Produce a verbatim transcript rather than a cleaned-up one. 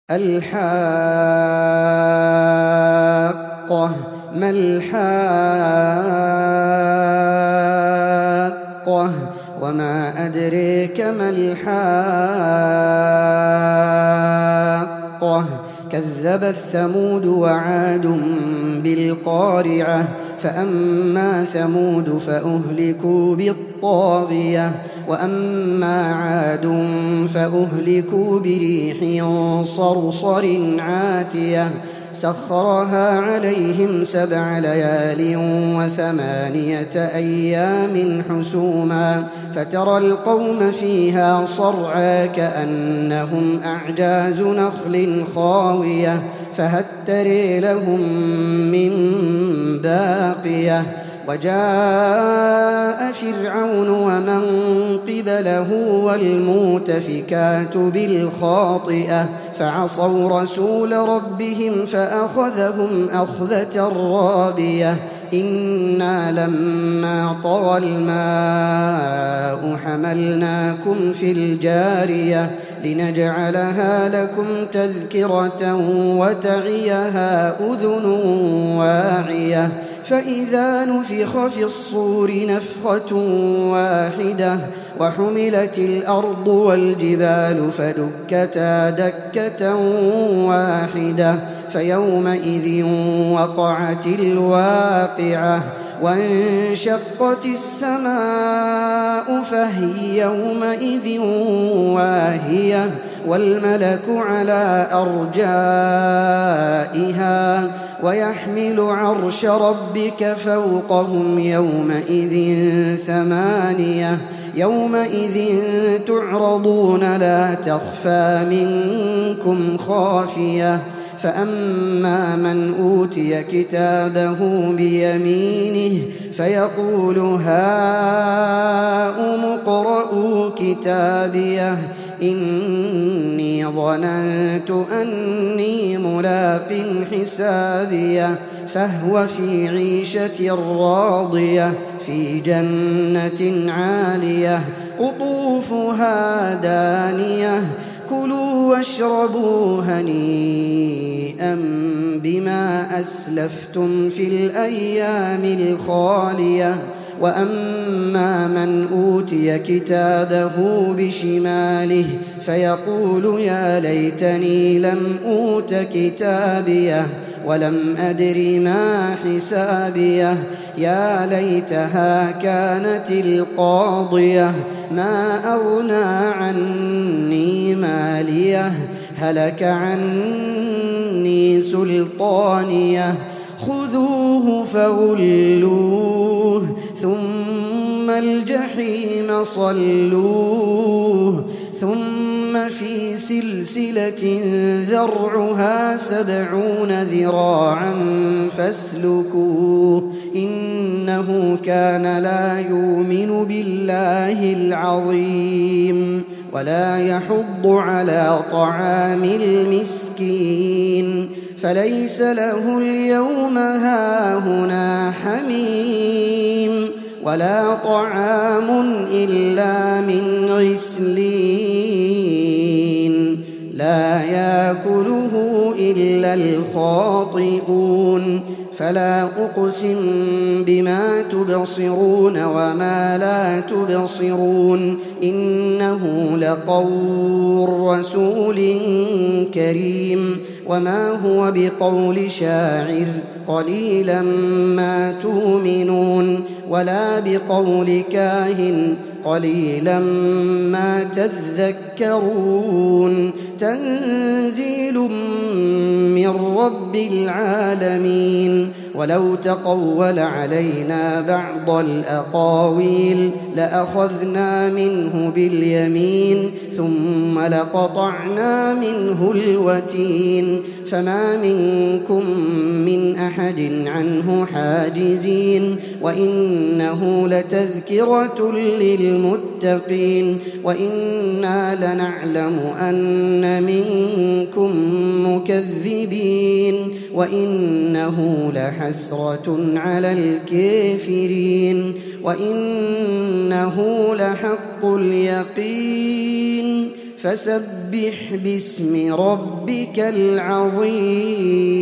الحاقة ما الحاقة وما أدريك ما الحاقة كذبت ثمود وعاد بالقارعة فأما ثمود فأهلكوا بالطاغية وأما عاد فأهلكوا بريح صرصر عاتية سخرها عليهم سبع ليال وثمانية أيام حسوما فترى القوم فيها صرعى كأنهم أعجاز نخل خاوية فهل ترى لهم من باقية وجاء فرعون ومن قبله والمؤتفكات بالخاطئة فعصوا رسول ربهم فأخذهم أخذة رابية إنا لما طغى الماء حملناكم في الجارية لنجعلها لكم تذكرة وتعيها أذن واعية فإذا نفخ في الصور نفخة واحدة وحملت الأرض والجبال فدكتا دكة واحدة فيومئذ وقعت الواقعة وانشقت السماء فهي يومئذ واهية والملك على أرجائها ويحمل عرش ربك فوقهم يومئذ ثمانية يومئذ تعرضون لا تخفى منكم خافية فأما من أوتي كتابه بيمينه فيقول هاؤم اقرءوا كتابيه إني ظننت أني ملاق حسابيه فهو في عيشة راضية في جنة عالية قطوفها دانية كلوا واشربوا هنيئا بما أسلفتم في الأيام الخالية وأما من أوتي كتابه بشماله فيقول يا ليتني لم أوت كتابيه ولم أدر ما حسابيه يا ليتها كانت القاضية ما أغنى عني ماليه هلك عني سلطانيه خذوه فغلوه ثم الجحيم صلوه ثم في سلسلة ذرعها سبعون ذراعا فاسلكوه إنه كان لا يؤمن بالله العظيم ولا يحض على طعام المسكين فليس له اليوم هاهنا حميم ولا طعام إلا من غسلين لا يأكله إلا الخاطئون فلا أقسم بما تبصرون وما لا تبصرون إنه لقول رسول كريم وما هو بقول شاعر قليلا ما تؤمنون ولا بقول كاهن قليلا ما تذكرون تنزيل من رب العالمين ولو تقول علينا بعض الأقاويل لأخذنا منه باليمين ثم لقطعنا منه الوتين فما منكم من أحد عنه حاجزين وإنه لتذكرة للمتقين وإنا لنعلم أن منكم مكذبين وإنه لحسرة على الكافرين وإنه لحق اليقين فسبح باسم ربك العظيم.